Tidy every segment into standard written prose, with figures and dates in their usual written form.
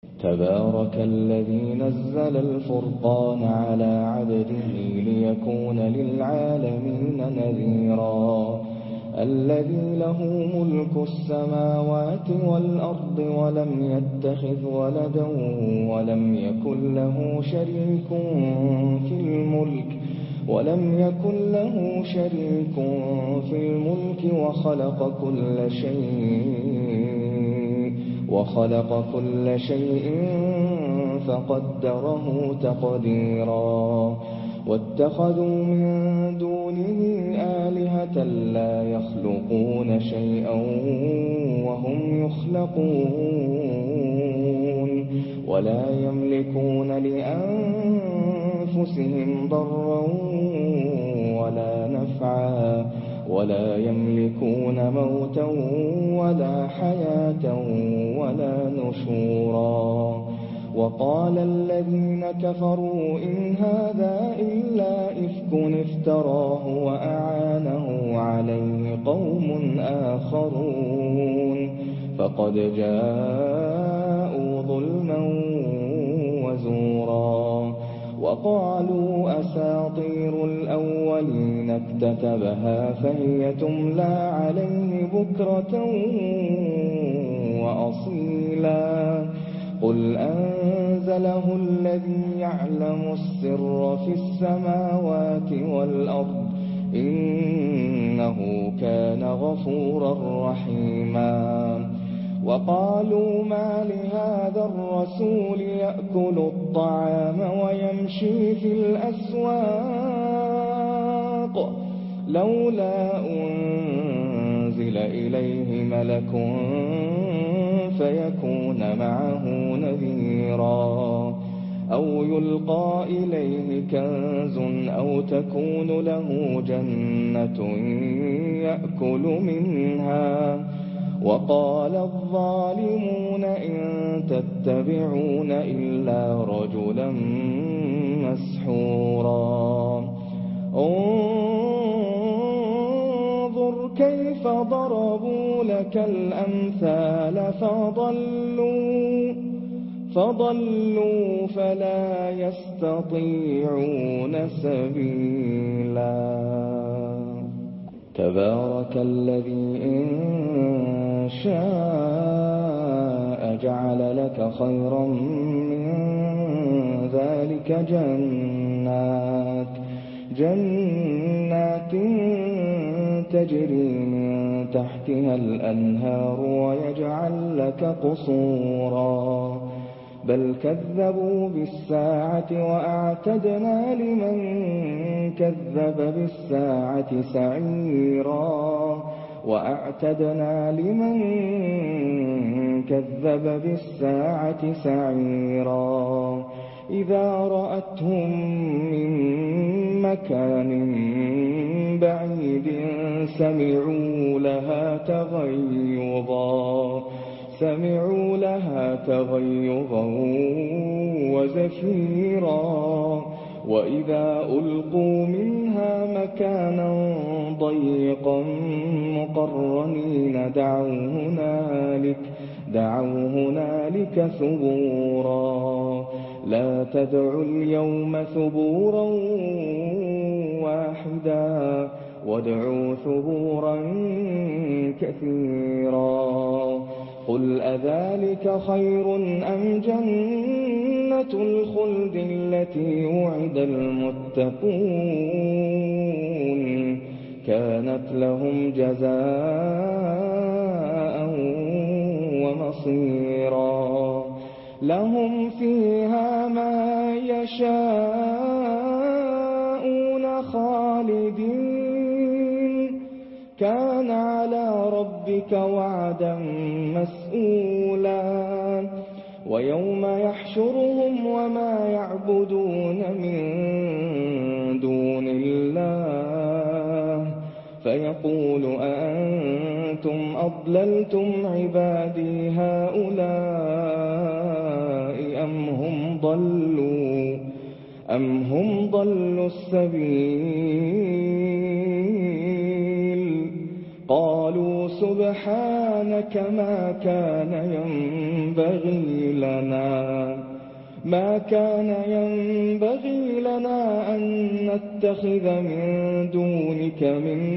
تبارك الذي نزل الفرقان على عبده ليكون للعالمين نذيرا الذي له ملك السماوات والأرض ولم يتخذ ولدا ولم يكن له شريك في الملك وخلق كل شيء فقدره تقديرا واتخذوا من دونه آلهة لا يخلقون شيئا وهم يخلقون ولا يملكون لأنفسهم ضرا ولا نفعا ولا يملكون موتا ولا حياة ولا نشورا وقال الذين كفروا إن هذا إلا إفك افتراه وأعانه عليه قوم آخرون فقد جاءوا ظلما وزورا وقالوا أساطير الأولين اكتتبها فهي تملى عليه بكرة وأصيلا قل أنزله الذي يعلم السر في السماوات والأرض إنه كان غفورا رحيما وقالوا ما لهذا الرسول يأكل الطعام ويمشي في الأسواق لولا أنزل إليه ملك فيكون معه نذيرا أو يلقى إليه كنز أو تكون له جنة يأكل منها وقال الظالمون إن تتبعون إلا رجلا مسحورا انظر كيف ضربوا لك الأمثال فضلوا فلا يستطيعون سبيلا تبارك الذي إن شاء جعل لك خيرا من ذلك جنات تجري من تحتها الأنهار ويجعل لك قصورا بل كذبوا بالساعة وأعتدنا لمن كذب بالساعة سعيرا إذا رأتهم من مكان بعيد سمعوا لها تغيظا وزفيرا وإذا ألقوا منها مكانا ضيقا مقرنين دعوا هنالك ثبورا لا تدعوا اليوم ثبورا واحدا وادعوا ثبورا كثيرا قل أذلك خير أم جنة الخلد التي وعد المتقون كانت لهم جزاء ومصيرا لهم فيها ما يشاءون خالدين كان على ربك وعدا مسئولا ويوم يحشرهم وما يعبدون من دون الله فيقول أأنتم أضللتم عبادي هؤلاء أم هم ضلوا السبيل قالوا سبحانك ما كان ينبغي لنا ما كان ينبغي لنا أن نتخذ من دونك من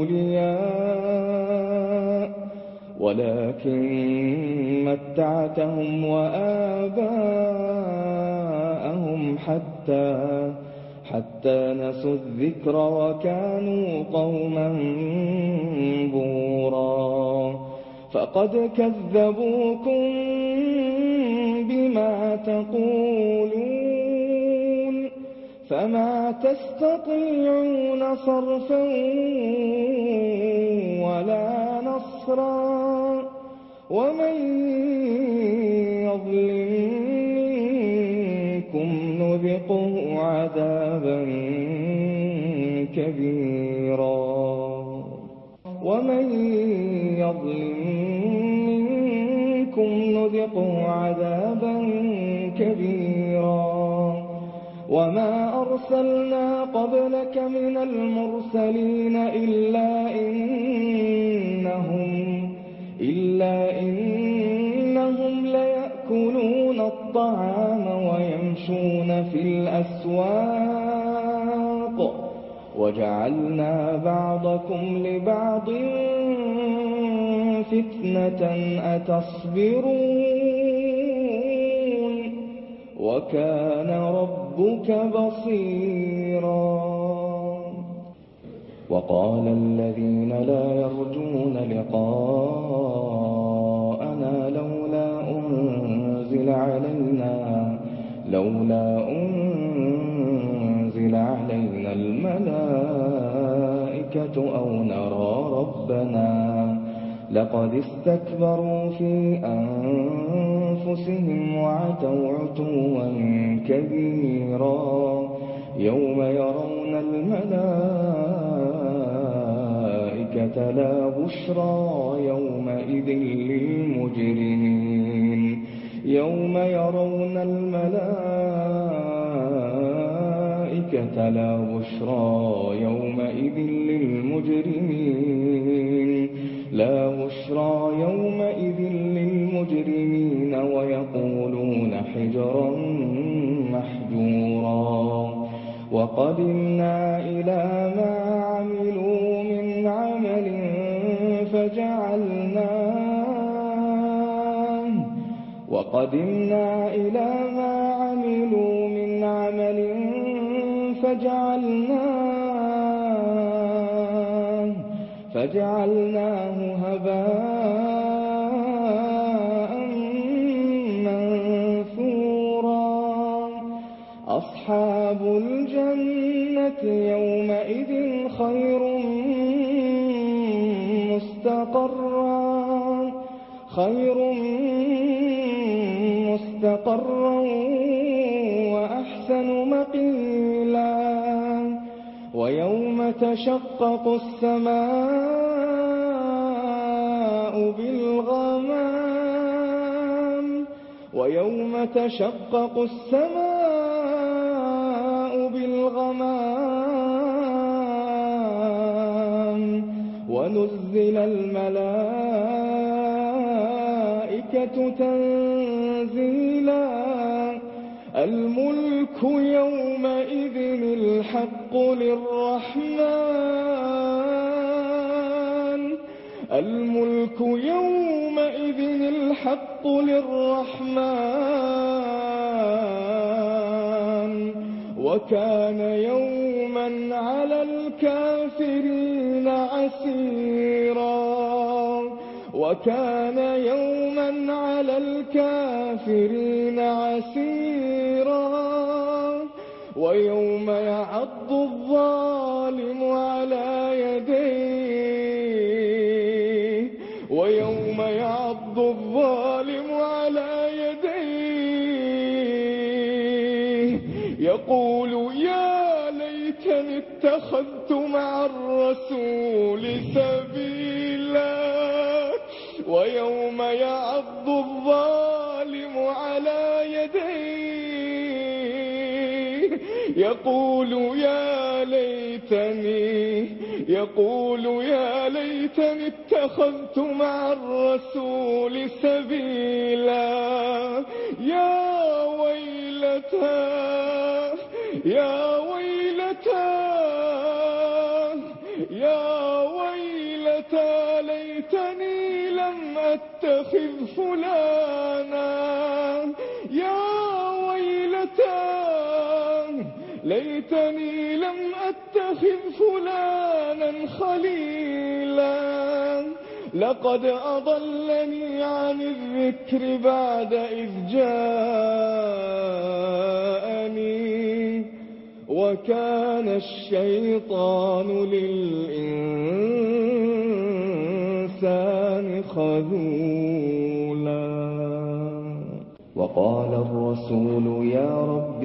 أولياء ولكن متعتهم وآباءهم حتى نسوا الذكر وكانوا قوما بورا فقد كذبوكم بما تقولون فما تستطيعون صرفا ولا نصرا ومن يظلم منكم نذقه عذابا كبيرا ومن يظلم منكم نذقه عذابا كبيرا وما أرسلنا قبلك من المرسلين إلا إنهم ليأكلون الطعام ويمشون في الأسواق وجعلنا بعضكم لبعض فتنة أتصبرون وكان ربك بصيرا وقال الذين لا يرجون لقاءنا لولا أنزل علينا الملائكة أو نرى ربنا لقد استكبروا في أنفسهم وعتوا عتوا كبيرا يوم يرون الملائكة لا بشرى يومئذ للمجرمين يوم يرون الملائكة لا بشرى يومئذ للمجرمين ويقولون حجرا محجورا وقدمنا إلى ما عملوا من عمل فجعلناه هباء منثورا أصحاب الجنة يومئذ خير مستقرا وأحسن مقيلا ويوم تشقق السماء بالغمام ونزل الملائكة تنزيلا الملك يومئذ الحق للرحمن وكان يوما على الكافرين عسيرا ويوم يعض الظالم على يديه يقول يا ليتني اتخذت مع الرسول سبيلا ويوم يعض الظالم على يديه يقول يا ليتني اتخذت مع الرسول سبيلا يا ويلتى يا ويلتى يا ويلتى ليتني لم أتخذ فلانا يا ويلتى ليتني لم أتخذ فلانا خليلا لقد أضلني عن الذكر بعد إذ جاءني وكان الشيطان للإنسان خذولا. وقال الرسول يا رب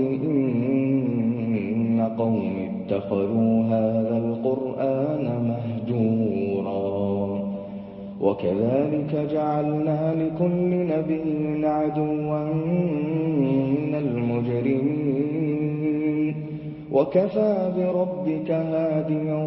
إن قوم اتخذوا هذا القرآن مهجورا وكذلك جعلنا لكل نبي عدوا من المجرمين وكفى بربك هاديا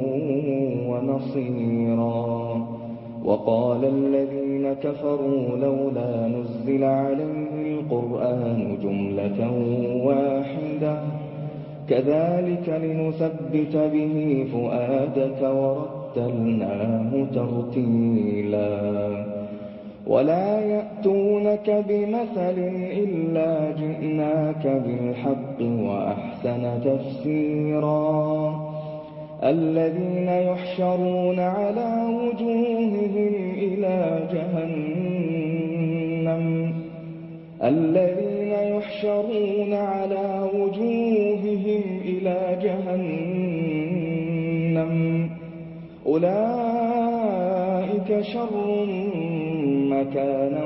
ونصيرا. وقال الذين كفروا لولا نزل عليه القرآن جملة واحدة كذلك لنثبت به فؤادك ورتلناه ترتيلا. ولا يأتونك بمثل إلا جئناك بالحق وأحسن تفسيرا. الذين يحشرون على وجوههم إلى جهنم أولئك شر مكانا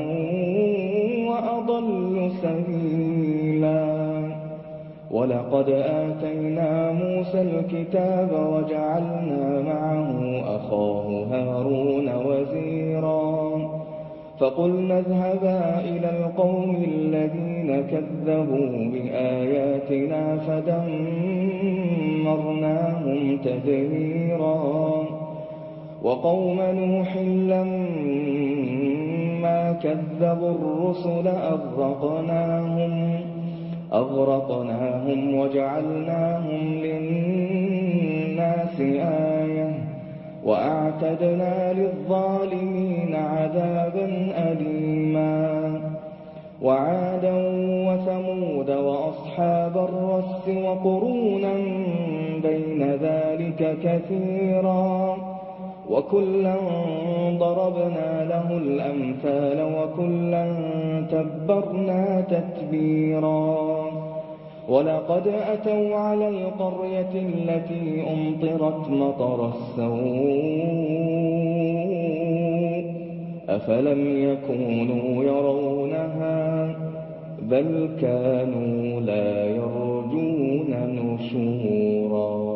وأضل سبيلا. ولقد آتينا موسى الكتاب وجعلنا معه أخاه هارون وزيرا فقلنا اذهبا إلى القوم الذين كذبوا بآياتنا فدمرناهم تدميرا. وقوم نوح لما كذبوا الرسل أغرقناهم وجعلناهم للناس آية وأعتدنا للظالمين عذابا أليما. وعادا وثمود وأصحاب الرس وقرونا بين ذلك كثيرا وكلا ضربنا له الأمثال وكلا تبرنا تتبيرا. ولقد أتوا على القرية التي أمطرت مطر السوء أفلم يكونوا يرونها بل كانوا لا يرجون نشورا.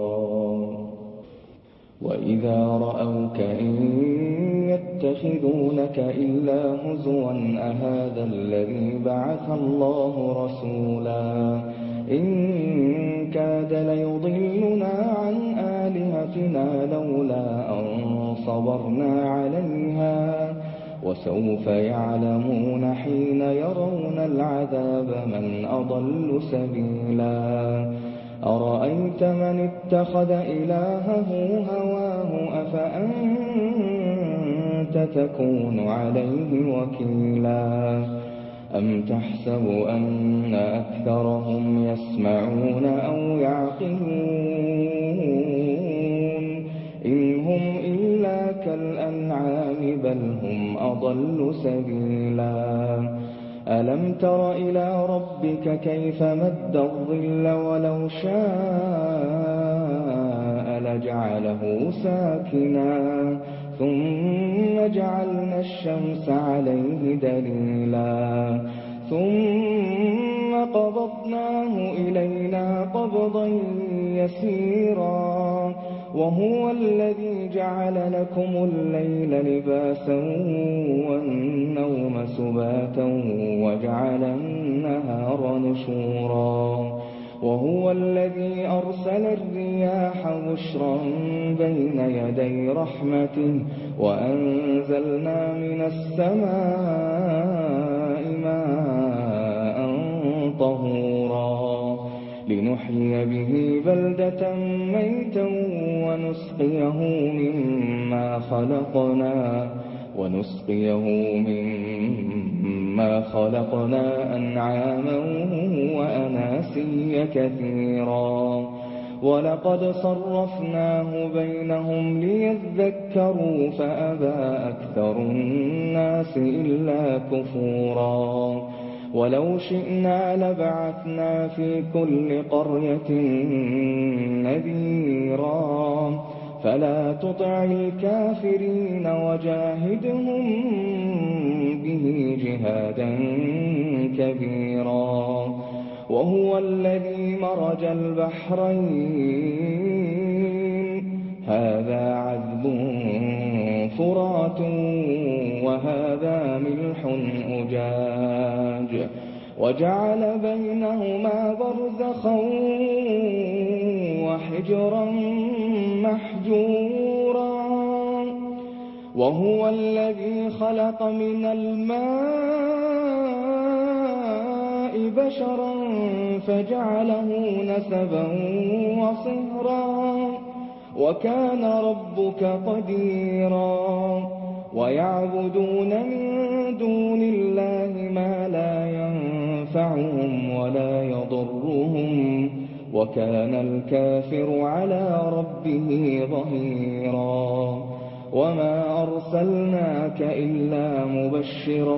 وإذا رأوك إن يتخذونك إلا هزوا أهذا الذي بعث الله رسولا إن كاد ليضلنا عن آلهتنا لولا أن صبرنا عليها وسوف يعلمون حين يرون العذاب من أضل سبيلا. أرأيت من اتخذ إلهه هواه أفأنت تكون عليه وكيلا. أم تحسب أن أكثرهم يسمعون أو يعقلون إن هم إلا كالأنعام بل هم أضل سبيلا. ألم تر إلى ربك كيف مد الظل ولو شاء لجعله ساكنا ثم جعلنا الشمس عليه دليلا ثم قبضناه إلينا قبضا يسيرا. وهو الذي جعل لكم الليل لباسا والنوم سباتا وجعل النهار نشورا. وهو الذي أرسل الرياح بشرا بين يدي رحمته وأنزلنا من السماء ماء طهورا. لنحيي به بلدة ميتا ونسقيه مما خلقنا أنعاما وأناسيا كثيرا ولقد صرفناه بينهم ليذكروا فأبى أكثر الناس إلا كفورا ولو شئنا لبعثنا في كل قرية نذيرا فلا تطع الكافرين وجاهدهم به جهادا كبيرا وهو الذي مرج البحرين هذا عذب فرات وهذا ملح أجاج وجعل بينهما برزخا وحجرا محجورا وهو الذي خلق من الماء بشرا فجعله نسبا وصهرا وكان ربك قديرا ويعبدون من دون الله ما لا ينفعهم ولا يضرهم وكان الكافر على ربه ظهيرا وما أرسلناك إلا مبشرا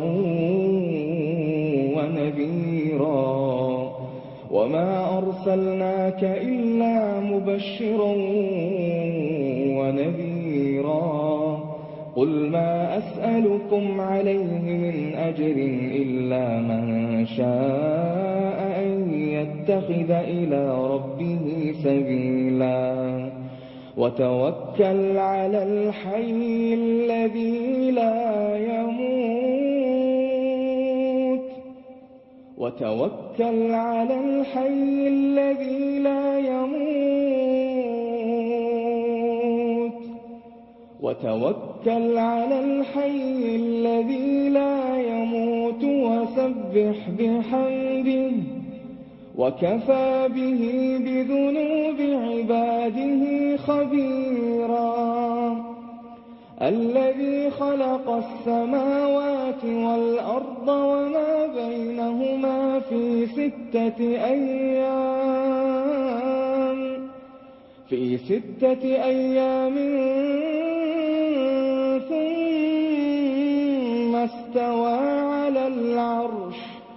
ونذيرا قل ما أسألكم عليه من أجر إلا من شاء أن يتخذ إلى ربه سبيلا وتوكل على الحي الذي لا يموت وسبح بحمده وكفى به بذنوب عباده خبيرا الذي خلق السماوات والأرض وما بينهما في 6 أيام ثم استوى على العرش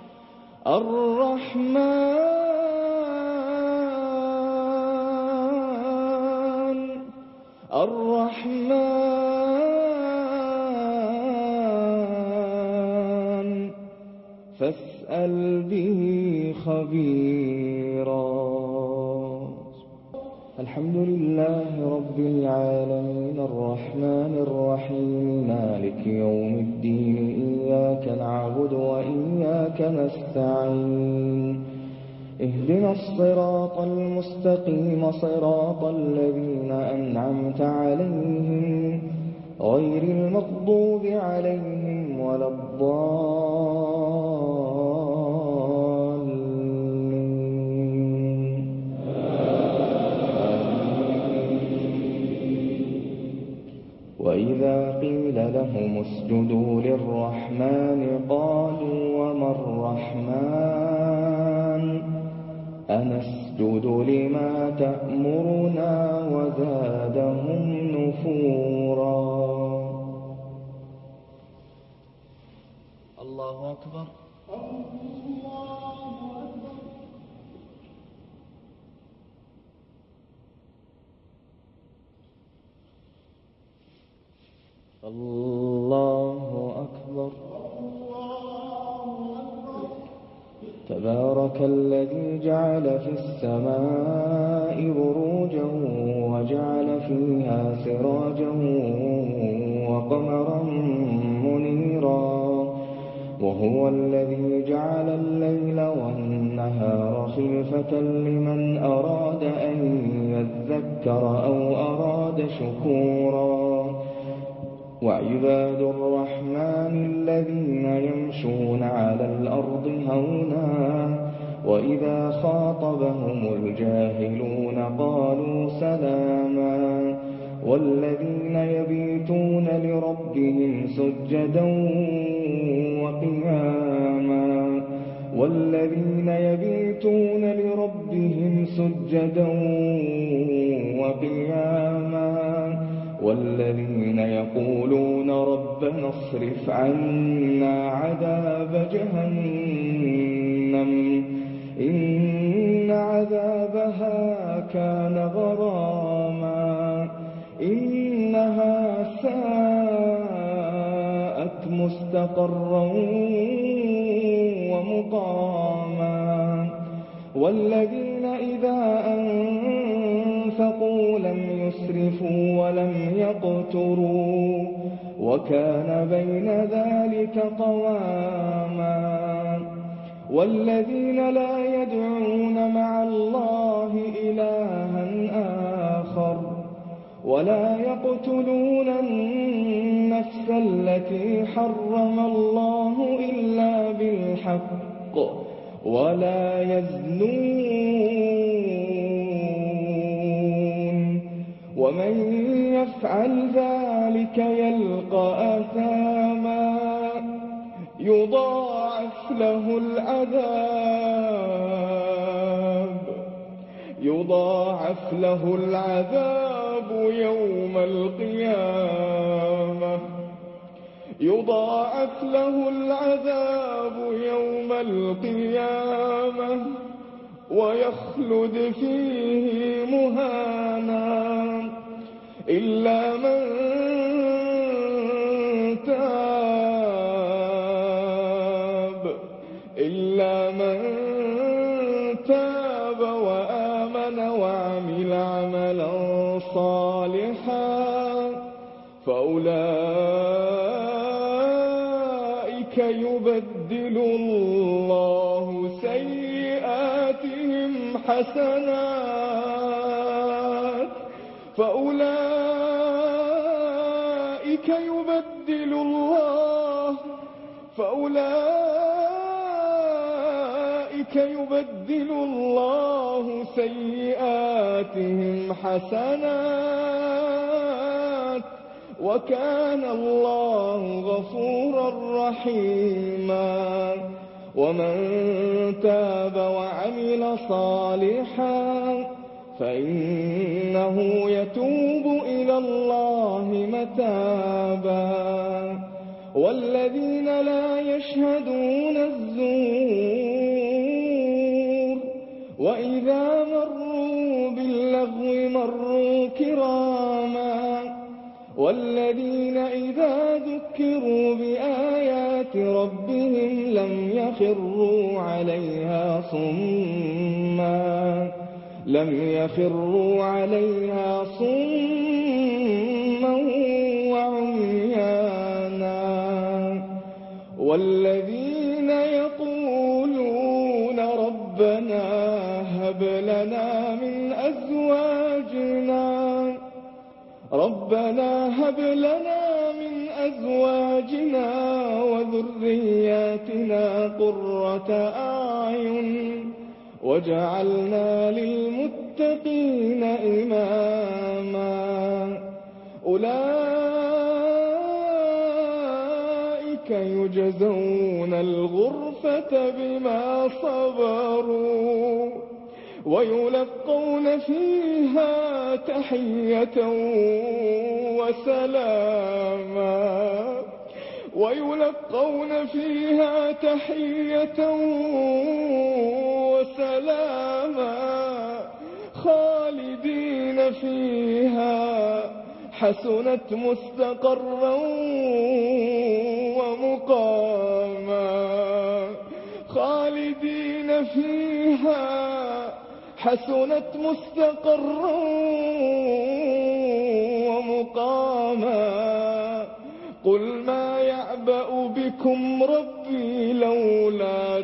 الرحمن فاسأل به خبيرا الحمد لله رب العالمين الرحمن الرحيم مالك يوم الدين إياك نعبد وإياك نستعين اهدنا الصراط المستقيم صراط الذين أنعمت عليهم غير المغضوب عليهم ولا الضالين وإذا قيل لهم اسجدوا للرحمن قالوا وما الرحمن أنسجد لما تأمرنا وزادهم نفورا الله أكبر الله أكبر تبارك الذي جعل في السماء بروجا وجعل فيها سراجا وقمرا منيرا وهو الذي جعل الليل والنهار خلفة لمن أراد أن يذكر أو أراد شكورا وعباد الرحمن الذين يمشون على الأرض هونا وإذا خاطبهم الجاهلون قالوا سلاما والذين يبيتون لربهم سجدا وقياما والذين يقولون ربنا اصرف عنا عذاب جهنم إن عذابها كان غراما إنها ساءت مستقرا ومقاما والذين إذا أنفقوا لم يسرفوا ولم يقتروا وكان بين ذلك قواما والذين لا يدعون مع الله إلها آخر ولا يقتلون النفس التي حرم الله إلا بالحق ولا يزنون ومن يفعل ذلك يلقى أثاما يضاعف له العذاب يوم القيامة ويخلد فيه مهانا إلا من تاب وآمن وعمل عملا صالحا فأولئك يبدل الله سيئاتهم حسنات فأولئك يبدل الله سيئاتهم حسنات وكان الله غفورا رحيما ومن تاب وعمل صالحا فإنه يتوب إلى الله متابا والذين لا يشهدون الزور وإذا مروا باللغو مروا كراما والذين إذا ذكروا بآيات ربهم لم يخروا عليها صما وعميانا والذين يقولون ربنا هب لنا من أزواجنا وذرياتنا قرة أعين واجعلنا للمتقين إماما أولئك يجزون الغرفة بما صبروا ويلقون فيها تحية وسلاما خالدين فيها حسنت مستقرا ومقاما قل ما يعبأ بكم ربي لولا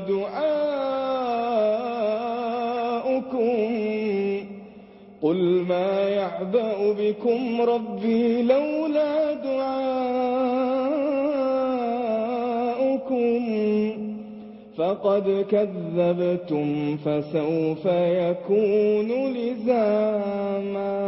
دعاؤكم فقد كذبتم فسوف يكون لزاما.